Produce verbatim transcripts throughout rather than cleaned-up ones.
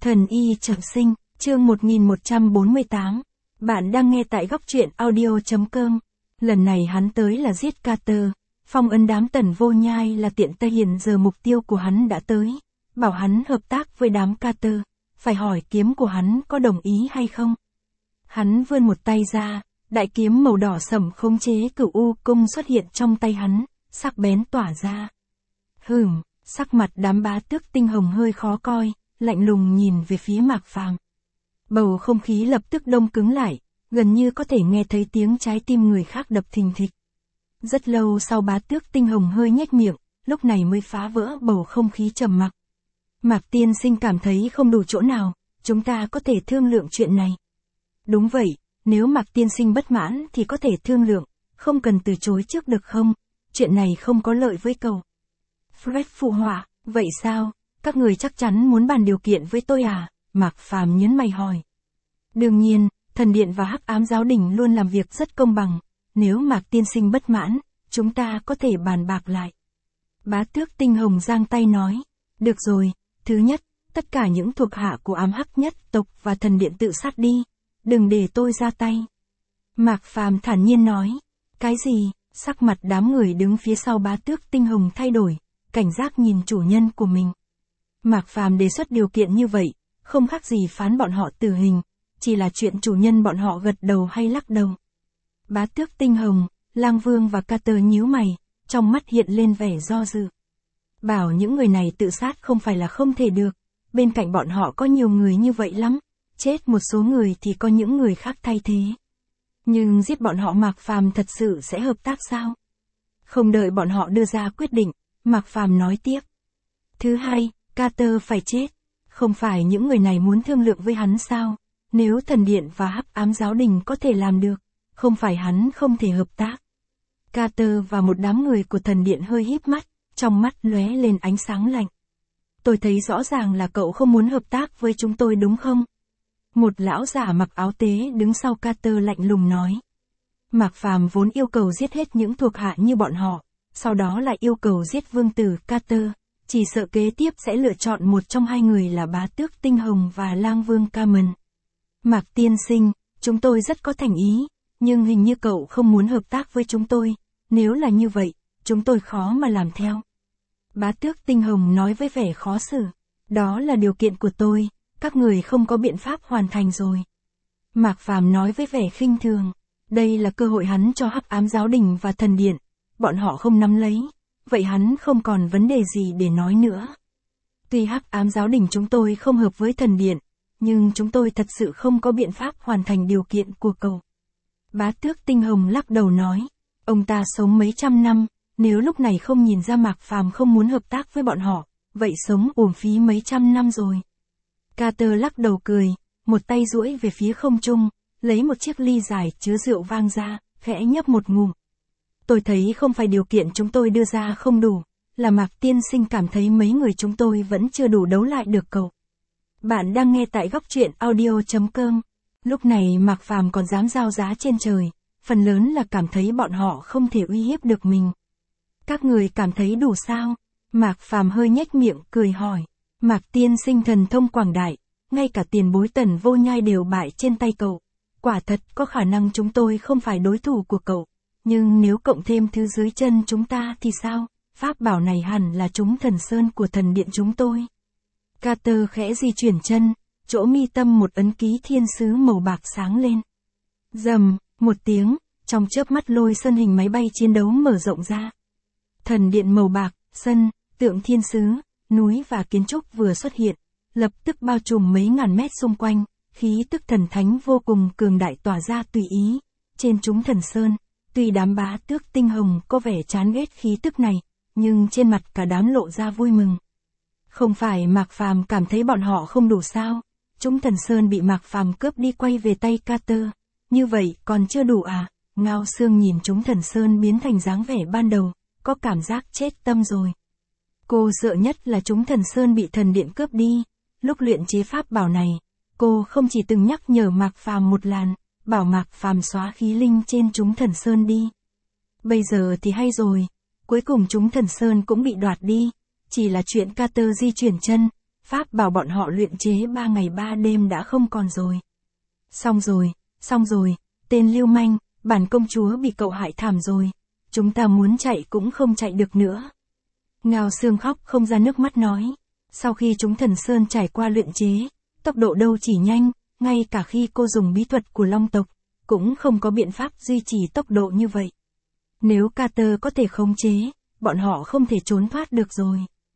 Thần y trọng sinh, chương một nghìn một trăm bốn mươi tám. Bạn đang nghe tại góc truyện audio chấm com. Lần này hắn tới là giết Carter. Phong ấn đám Tần Vô Nhai là tiện tay, hiện giờ mục tiêu của hắn đã tới. Bảo hắn hợp tác với đám Carter. Phải hỏi kiếm của hắn có đồng ý hay không. Hắn vươn một tay ra, đại kiếm màu đỏ sẫm khống chế Cửu U cung xuất hiện trong tay hắn, sắc bén tỏa ra. Hửm, sắc mặt đám bá tước tinh hồng hơi khó coi, lạnh lùng nhìn về phía Mạc Phàm. Bầu không khí lập tức đông cứng lại, gần như có thể nghe thấy tiếng trái tim người khác đập thình thịch. Rất lâu sau bá tước tinh hồng hơi nhếch miệng, lúc này mới phá vỡ bầu không khí trầm mặc. Mạc tiên sinh cảm thấy không đủ chỗ nào, chúng ta có thể thương lượng chuyện này. Đúng vậy, nếu Mạc tiên sinh bất mãn thì có thể thương lượng, không cần từ chối trước được không? Chuyện này không có lợi với cậu. Fred phụ họa, vậy sao? Các người chắc chắn muốn bàn điều kiện với tôi à? Mạc Phàm nhớn mày hỏi. Đương nhiên, thần điện và Hắc Ám giáo đình luôn làm việc rất công bằng. Nếu Mạc tiên sinh bất mãn, chúng ta có thể bàn bạc lại. Bá tước tinh hồng giang tay nói. Được rồi, thứ nhất, tất cả những thuộc hạ của ám hắc nhất tộc và thần điện tự sát đi. Đừng để tôi ra tay. Mạc Phàm thản nhiên nói. Cái gì? Sắc mặt đám người đứng phía sau bá tước tinh hồng thay đổi, cảnh giác nhìn chủ nhân của mình. Mạc Phàm đề xuất điều kiện như vậy, không khác gì phán bọn họ tử hình, chỉ là chuyện chủ nhân bọn họ gật đầu hay lắc đầu. Bá tước tinh hồng, Lang Vương và Carter nhíu mày, trong mắt hiện lên vẻ do dự. Bảo những người này tự sát không phải là không thể được, bên cạnh bọn họ có nhiều người như vậy lắm, chết một số người thì có những người khác thay thế. Nhưng giết bọn họ Mạc Phàm thật sự sẽ hợp tác sao? Không đợi bọn họ đưa ra quyết định, Mạc Phàm nói tiếp. Thứ hai, Carter phải chết. Không phải những người này muốn thương lượng với hắn sao? Nếu thần điện và Hắc Ám giáo đình có thể làm được, không phải hắn không thể hợp tác. Carter và một đám người của thần điện hơi híp mắt, trong mắt lóe lên ánh sáng lạnh. Tôi thấy rõ ràng là cậu không muốn hợp tác với chúng tôi đúng không? Một lão giả mặc áo tế đứng sau Carter lạnh lùng nói. Mạc Phàm vốn yêu cầu giết hết những thuộc hạ như bọn họ, sau đó lại yêu cầu giết vương tử Carter, chỉ sợ kế tiếp sẽ lựa chọn một trong hai người là bá tước tinh hồng và Lang Vương Cameron. Mạc tiên sinh, chúng tôi rất có thành ý, nhưng hình như cậu không muốn hợp tác với chúng tôi, nếu là như vậy, chúng tôi khó mà làm theo. Bá tước tinh hồng nói với vẻ khó xử, đó là điều kiện của tôi, các người không có biện pháp hoàn thành rồi. Mạc Phàm nói với vẻ khinh thường, đây là cơ hội hắn cho Hắc Ám giáo đình và thần điện, bọn họ không nắm lấy, vậy hắn không còn vấn đề gì để nói nữa. Tuy Hắc Ám giáo đình chúng tôi không hợp với thần điện, nhưng chúng tôi thật sự không có biện pháp hoàn thành điều kiện của cậu. Bá tước tinh hồng lắc đầu nói, ông ta sống mấy trăm năm, nếu lúc này không nhìn ra Mạc Phàm không muốn hợp tác với bọn họ, vậy sống uổng phí mấy trăm năm rồi. Carter lắc đầu cười, một tay duỗi về phía không trung, lấy một chiếc ly dài chứa rượu vang ra, khẽ nhấp một ngụm. Tôi thấy không phải điều kiện chúng tôi đưa ra không đủ, là Mạc tiên sinh cảm thấy mấy người chúng tôi vẫn chưa đủ đấu lại được cậu. Bạn đang nghe tại góc truyện audio chấm com. Lúc này Mạc Phàm còn dám giao giá trên trời, phần lớn là cảm thấy bọn họ không thể uy hiếp được mình. Các người cảm thấy đủ sao? Mạc Phàm hơi nhếch miệng cười hỏi. Mạc tiên sinh thần thông quảng đại, ngay cả tiền bối Tần Vô Nhai đều bại trên tay cậu. Quả thật có khả năng chúng tôi không phải đối thủ của cậu. Nhưng nếu cộng thêm thứ dưới chân chúng ta thì sao? Pháp bảo này hẳn là chúng thần sơn của thần điện chúng tôi. Carter khẽ di chuyển chân, chỗ mi tâm một ấn ký thiên sứ màu bạc sáng lên. Rầm, một tiếng, trong chớp mắt lôi sơn hình máy bay chiến đấu mở rộng ra. Thần điện màu bạc, sân, tượng thiên sứ, núi và kiến trúc vừa xuất hiện, lập tức bao trùm mấy ngàn mét xung quanh, khí tức thần thánh vô cùng cường đại tỏa ra tùy ý. Trên chúng thần sơn, tuy đám bá tước tinh hồng có vẻ chán ghét khí tức này, nhưng trên mặt cả đám lộ ra vui mừng. Không phải Mạc Phàm cảm thấy bọn họ không đủ sao? Chúng thần sơn bị Mạc Phàm cướp đi quay về tay Carter, như vậy còn chưa đủ à? Ngao Sương nhìn chúng thần sơn biến thành dáng vẻ ban đầu, có cảm giác chết tâm rồi. Cô sợ nhất là chúng thần sơn bị thần điện cướp đi. Lúc luyện chế pháp bảo này, cô không chỉ từng nhắc nhở Mạc Phàm một lần, bảo Mạc Phàm xóa khí linh trên chúng thần sơn đi. Bây giờ thì hay rồi, cuối cùng chúng thần sơn cũng bị đoạt đi, chỉ là chuyện Carter di chuyển chân, Pháp bảo bọn họ luyện chế ba ngày ba đêm đã không còn rồi. Xong rồi, xong rồi, tên lưu manh, bản công chúa bị cậu hại thảm rồi. Chúng ta muốn chạy cũng không chạy được nữa. Ngao Xương khóc không ra nước mắt nói. Sau khi chúng Thần Sơn trải qua luyện chế, tốc độ đâu chỉ nhanh, ngay cả khi cô dùng bí thuật của Long tộc, cũng không có biện pháp duy trì tốc độ như vậy. Nếu Carter có thể khống chế, bọn họ không thể trốn thoát được rồi.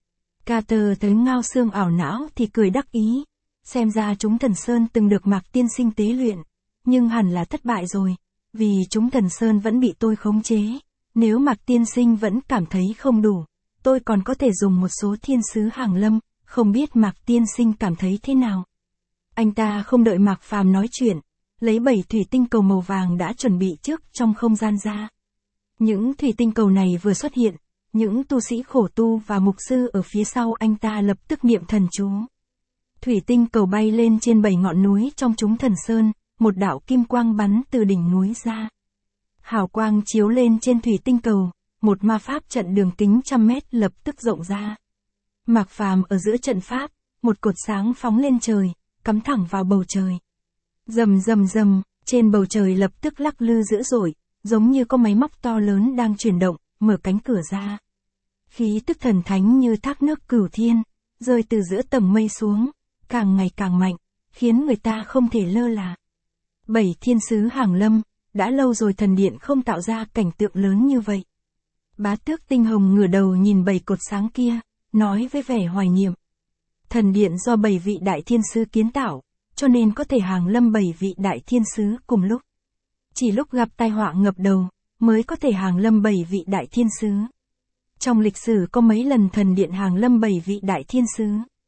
Carter thấy Ngao Xương ảo não thì cười đắc ý. Xem ra chúng Thần Sơn từng được Mạc Tiên Sinh tế luyện, nhưng hẳn là thất bại rồi, vì chúng Thần Sơn vẫn bị tôi khống chế. Nếu Mạc Tiên Sinh vẫn cảm thấy không đủ, tôi còn có thể dùng một số thiên sứ hàng lâm, không biết Mạc Tiên Sinh cảm thấy thế nào. Anh ta không đợi Mạc Phàm nói chuyện, lấy bảy thủy tinh cầu màu vàng đã chuẩn bị trước trong không gian ra. Những thủy tinh cầu này vừa xuất hiện, những tu sĩ khổ tu và mục sư ở phía sau anh ta lập tức niệm thần chú. Thủy tinh cầu bay lên trên bảy ngọn núi trong chúng Thần Sơn, một đạo kim quang bắn từ đỉnh núi ra. Hào quang chiếu lên trên thủy tinh cầu, một ma pháp trận đường kính trăm mét lập tức rộng ra. Mạc Phàm ở giữa trận pháp, một cột sáng phóng lên trời, cắm thẳng vào bầu trời. Rầm rầm rầm, trên bầu trời lập tức lắc lư dữ dội, giống như có máy móc to lớn đang chuyển động, mở cánh cửa ra. Khí tức thần thánh như thác nước cửu thiên, rơi từ giữa tầng mây xuống, càng ngày càng mạnh, khiến người ta không thể lơ là. Bảy thiên sứ hàng lâm, đã lâu rồi thần điện không tạo ra cảnh tượng lớn như vậy. Bá Tước Tinh Hồng ngửa đầu nhìn bảy cột sáng kia, nói với vẻ hoài niệm. Thần điện do bảy vị đại thiên sứ kiến tạo, cho nên có thể hàng lâm bảy vị đại thiên sứ cùng lúc. Chỉ lúc gặp tai họa ngập đầu, mới có thể hàng lâm bảy vị đại thiên sứ. Trong lịch sử có mấy lần thần điện hàng lâm bảy vị đại thiên sứ.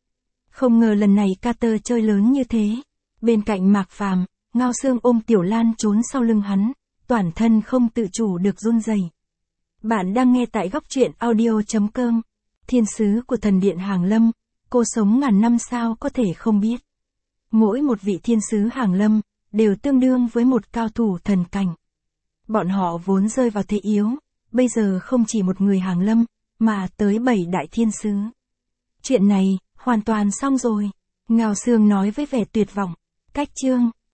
Không ngờ lần này Carter chơi lớn như thế. Bên cạnh Mạc Phàm, Ngao Xương ôm Tiểu Lan trốn sau lưng hắn, toàn thân không tự chủ được run rẩy. Bạn đang nghe tại góc truyện audio chấm com. Thiên sứ của thần điện hàng lâm, cô sống ngàn năm sao có thể không biết. Mỗi một vị thiên sứ hàng lâm, đều tương đương với một cao thủ thần cảnh. Bọn họ vốn rơi vào thế yếu, bây giờ không chỉ một người hàng lâm, mà tới bảy đại thiên sứ. Chuyện này, hoàn toàn xong rồi. Ngao Xương nói với vẻ tuyệt vọng. Cách chương